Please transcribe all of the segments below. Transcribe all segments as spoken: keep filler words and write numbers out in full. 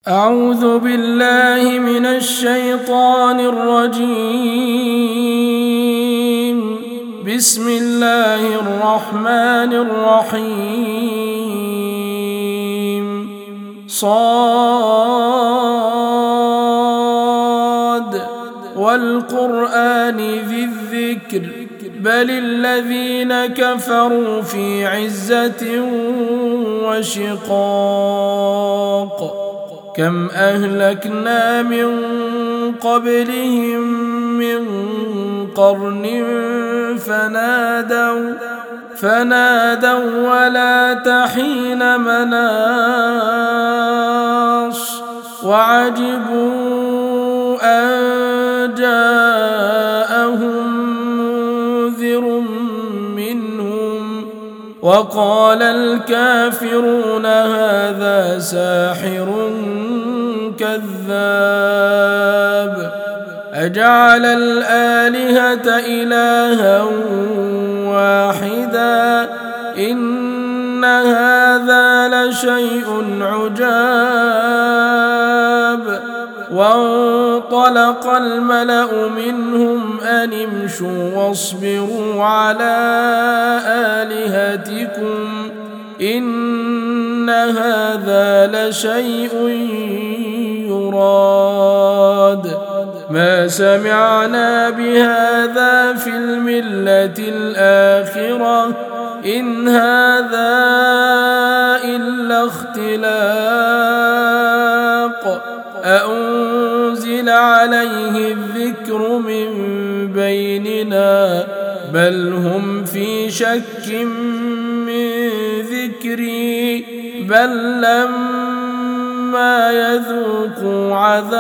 أعوذ بالله من الشيطان الرجيم. بسم الله الرحمن الرحيم. صاد والقرآن ذي الذكر بل الذين كفروا في عزة وشقاق. كم أهلكنا من قبلهم من قرن فنادوا فنادوا ولا تحين مناص وعجبوا أن جاءهم منذر منهم وقال الكافرون هذا ساحر كذاب. أجعل الآلهة إلها واحدا إن هذا لشيء عجاب. وانطلق الملأ منهم أن امشوا واصبروا على آلهتكم إن هذا لشيء يراد. ما سمعنا بهذا في الملة الآخرة إن هذا إلا اختلاق. أأنزل عليه الذكر من بيننا بل هم في شك من ذكري بل لما يذوقوا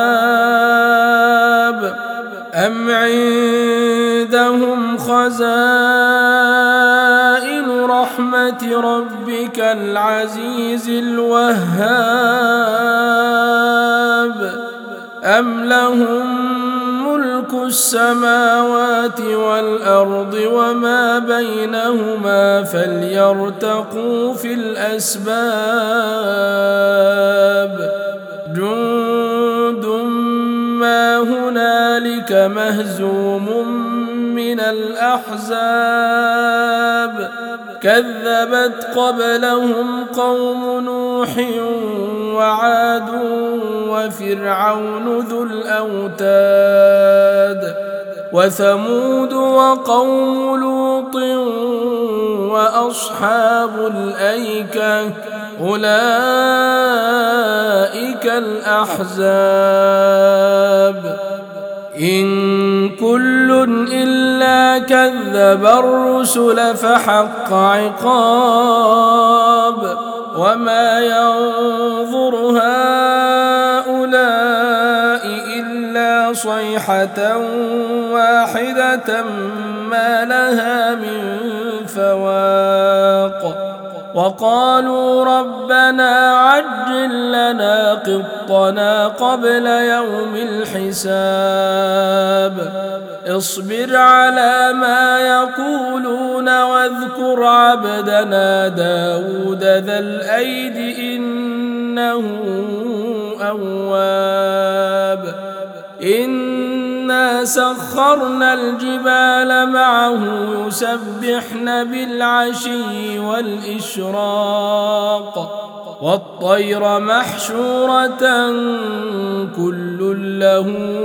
عذاب. أم عندهم خزائن رحمة ربك العزيز الوهاب أم لهم ملك السماوات والأرض وما بينهما فليرتقوا في الأسباب. جند ما هنالك مهزوم من الأحزاب كذبت قبلهم قوم نوح وعاد وفرعون ذو الأوتاد وثمود وقوم لوط وأصحاب الأيكة أولئك الأحزاب. إن كل إلا كذب الرسل فحق عقاب. وما ينظر هؤلاء إلا صيحة واحدة ما لها من فواق. وقالوا ربنا عجل لنا قطنا قبل يوم الحساب. اصبر على ما يقولون واذكر عبدنا داود ذا الأيد إنه أواب. إنا سخرنا الجبال معه يسبحن بالعشي والإشراق والطير محشورة كل له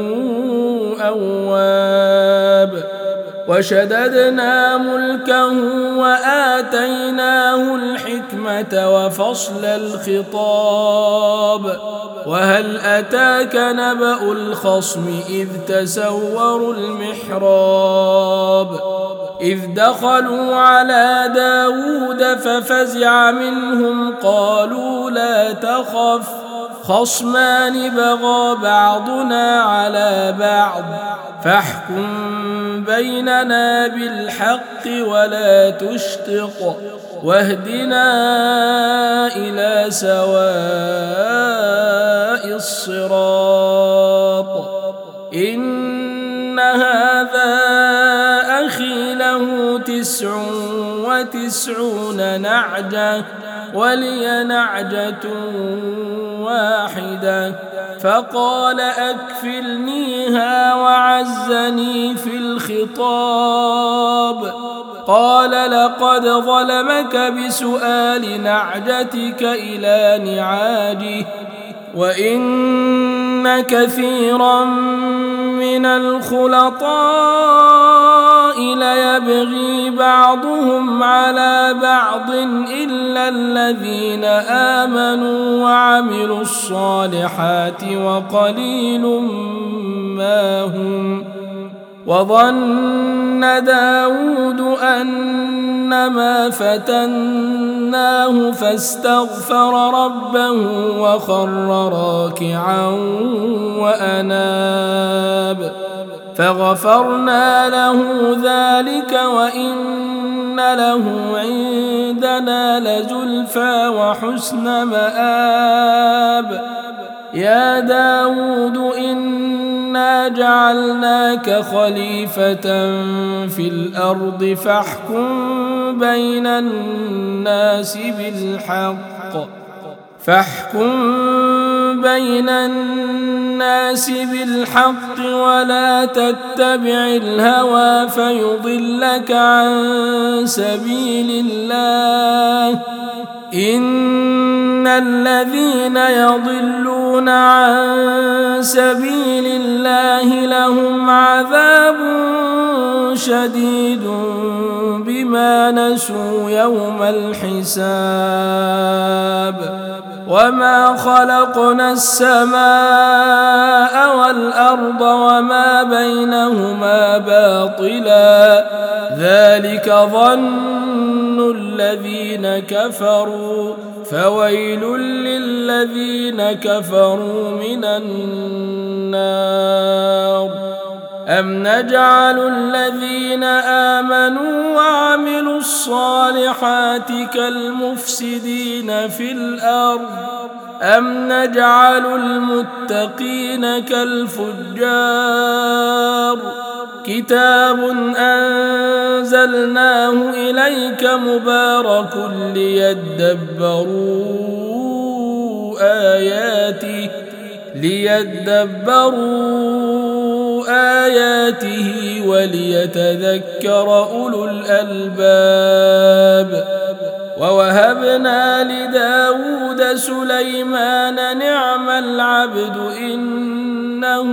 أواب. وشددنا ملكه وآتيناه الحكمة وفصل الخطاب. وهل أتاك نبأ الخصم إذ تسوروا المحراب إذ دخلوا على داود ففزع منهم قالوا لا تخف خصمان بغى بعضنا على بعض فاحكم بيننا بالحق ولا تشطط واهدنا إلى سواء الصراط. إن هذا أخي له تسع وتسعون نعجة ولي نعجة واحدة فقال أكفلنيها وعزني في الخطاب. قال لقد ظلمك بسؤال نعجتك إلى نعاجه وإن كثيرا من الخلطاء ليبغي بعضهم على بعض إلا الذين آمنوا وعملوا الصالحات وقليل ما هم. وظن داود أنما فتناه فاستغفر ربه وخر راكعا وأناب فغفرنا له ذلك وإن له عندنا لزلفى وحسن مآب. يا داود إنا جعلناك خليفة في الأرض فاحكم بين الناس بالحق فاحكم بين الناس بالحق ولا تتبع الهوى فيضلك عن سبيل الله. إن الذين يضلون عن سبيل الله لهم عذاب شديد بما نسوا يوم الحساب. وما خلقنا السماء والأرض وما بينهما باطلا ذلك ظن الذين كفروا فويل للذين كفروا من النار. أم نجعل الذين آمنوا وعملوا الصالحات كالمفسدين في الأرض أم نجعل المتقين كالفجار. كتاب أنزلناه إليك مبارك ليدبروا آياته ليدبروا آياته وليتذكر أولو الألباب. ووهبنا لداود سليمان نعم العبد إنه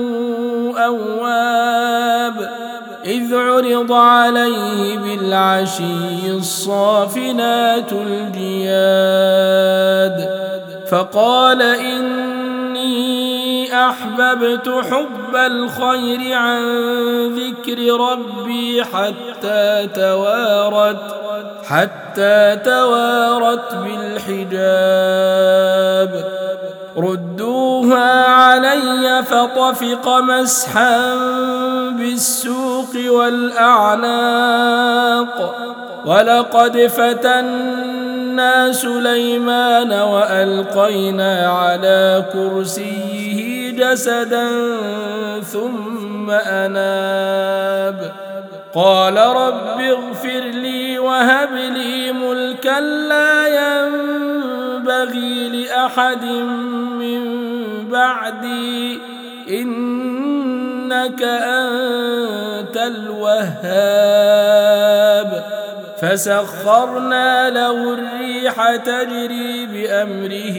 أواب. إذ عرض عليه بالعشي الصافنات الجياد فقال إني أحببت حب الخير عن ذكر ربي حتى توارت حتى توارت بالحجاب. ردوها علي فطفق مسحا بالسوق والأعناق. ولقد فتنا سليمان وألقينا على كرسيه جسدا ثم أناب. قال رب اغفر لي وهب لي ملكا لا ينبغي لأحد من بعدي إنك أنت الوهاب. فسخرنا له الريح تجري بأمره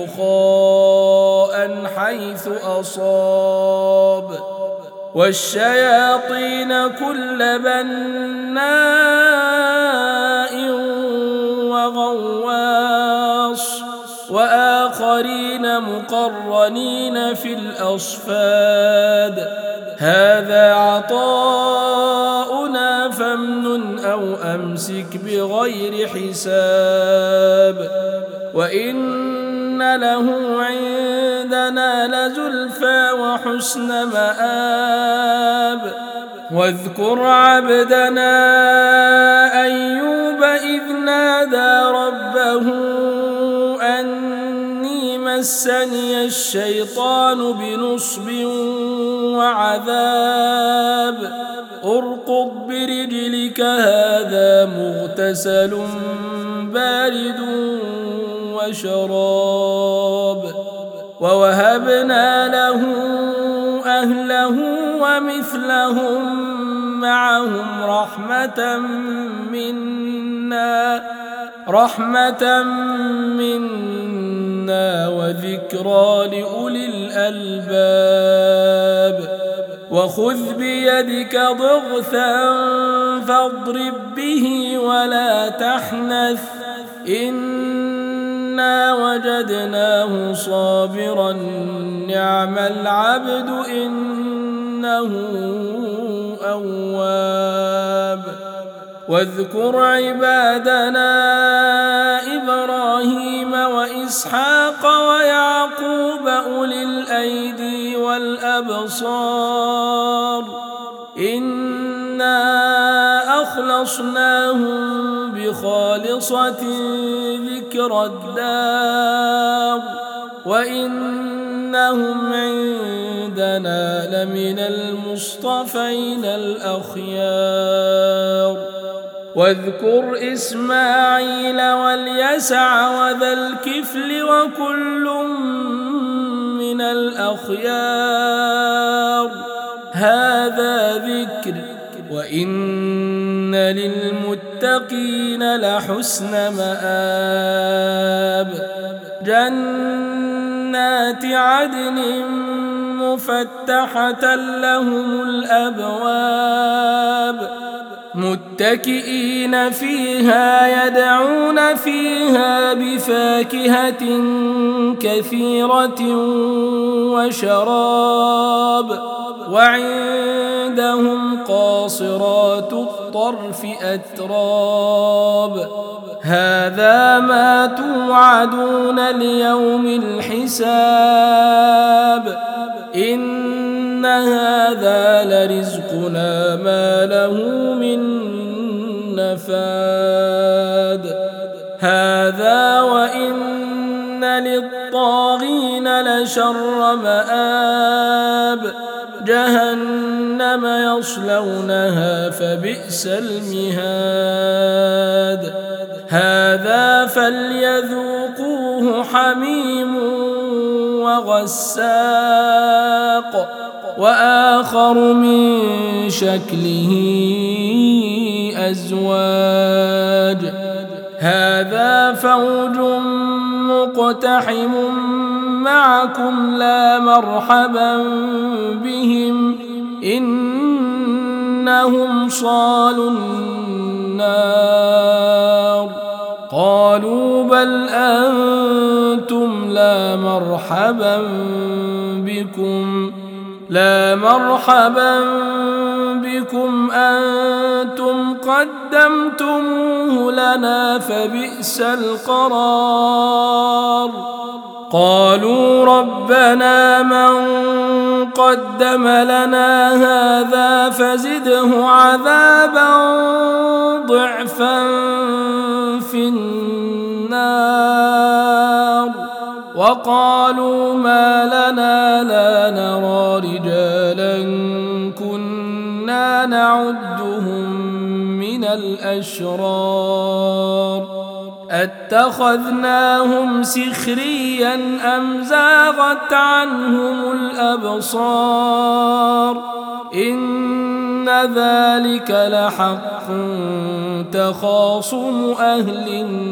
رخاء حيث أصاب والشياطين كل بناء وغواص وآخرين مقرنين في الأصفاد. هذا عطاؤنا فامنن أو أمسك بغير حساب. وإن له عندنا لزلفى وحسن مآب. واذكر عبدنا أيوب إذ نادى ربه أني مسني الشيطان بنصب وعذاب. اركض برجلك هذا مغتسل بارد وشراب. ووهبنا له أهله ومثلهم معهم رحمة منا رحمة منا وذكرى لأولي الألباب وخذ بيدك ضغثا فاضرب به ولا تحنث إنا وجدناه صابرا نعم العبد إنه أواب واذكر عبادنا إبراهيم وإسحاق ويعقوب أولي الأيدي والأبصار إنا أخلصناهم بخالصة ذكر الدار وإنهم عندنا لمن المصطفين الأخيار واذكر إسماعيل واليسع وذا الكفل وكل من الأخيار هذا ذكر وإن للمتقين لحسن مآب جنات عدن مفتحة لهم الأبواب متكئين فيها يدعون فيها بفاكهة كثيرة وشراب وعندهم قاصرات الطرف أتراب هذا ما توعدون ليوم الحساب إن هذا لرزقنا ما له من نفاد هذا وإن للطاغين لشر مآب جهنم يصلونها فبئس المهاد هذا فليذوقوه حميم وغساق وآخر من شكله أزواج هذا فوج مقتحم معكم لا مرحبا بهم إنهم صالوا النار قالوا بل أنتم لا مرحبا بكم لا مرحبا بكم أنتم قدمتموه لنا فبئس القرار قالوا ربنا من قدم لنا هذا فزده عذابا ضعفا في النار وقالوا ما لنا لا نرى رجالا كنا نعدهم من الأشرار أتخذناهم سخريا أم زاغت عنهم الأبصار إن ذلك لحق تخاصم أهل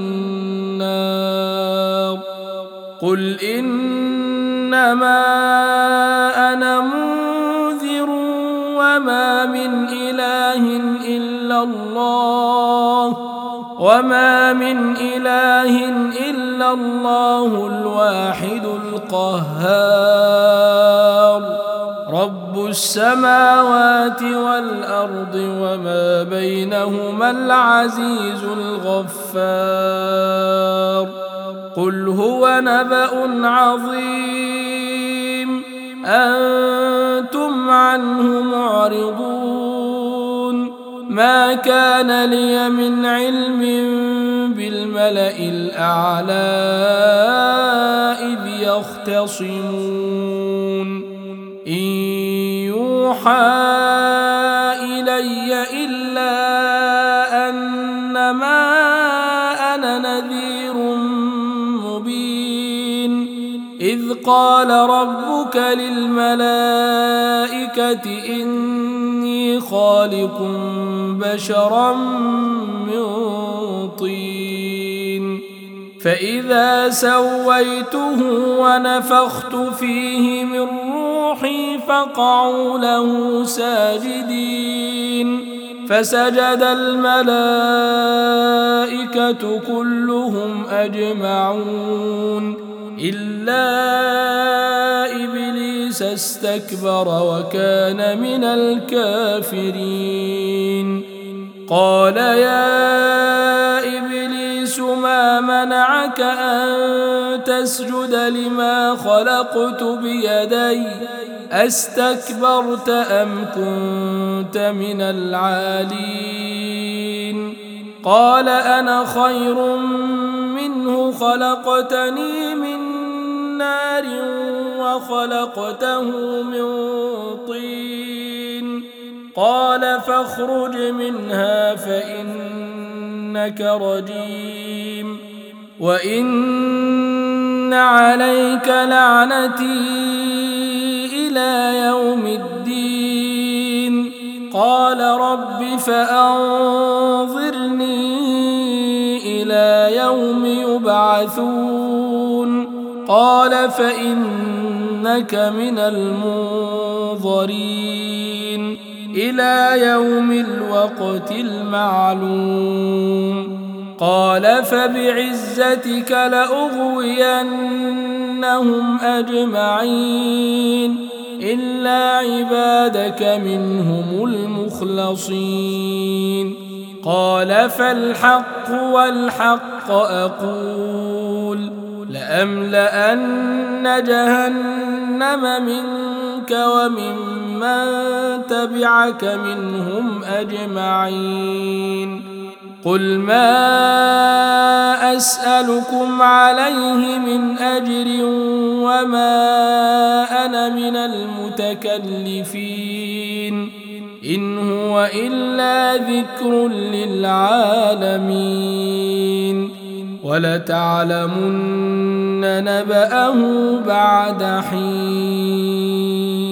النار قل إنما أنا منذر وما من إله إلا الله وما من إله إلا الله الواحد القهار رب السماوات والأرض وما بينهما العزيز الغفار قل هو نبأ عظيم أنتم عنه معرضون ما كان لي من علم بالملأ الأعلى إذ يختصمون إن يوحى إلي إلا أنما أنا نذير مبين إذ قال ربك للملائكة إني خالق بشرا من طين فإذا سويته ونفخت فيه من روحي فقعوا له ساجدين فسجد الملائكة كلهم أجمعون إلا إبليس استكبر وكان من الكافرين قال يا إبليس ما منعك أن تسجد لما خلقت بيدي أستكبرت أم كنت من العالين قال أنا خير منه خلقتني من نار وخلقته من طين قال فاخرج منها فإنك رجيم وإن عليك لعنتي إلى يوم الدين قال رب فأنظرني إلى يوم يبعثون قال فإنك من المنظرين إلى يوم الوقت المعلوم قال فبعزتك لأغوينهم أجمعين إلا عبادك منهم المخلصين قال فالحق والحق أقول لأملأن جهنم منك وممن تبعك منهم أجمعين قل ما أسألكم عليه من أجر وما أنا من المتكلفين إن هو إلا ذكر للعالمين ولتعلمن نبأه بعد حين.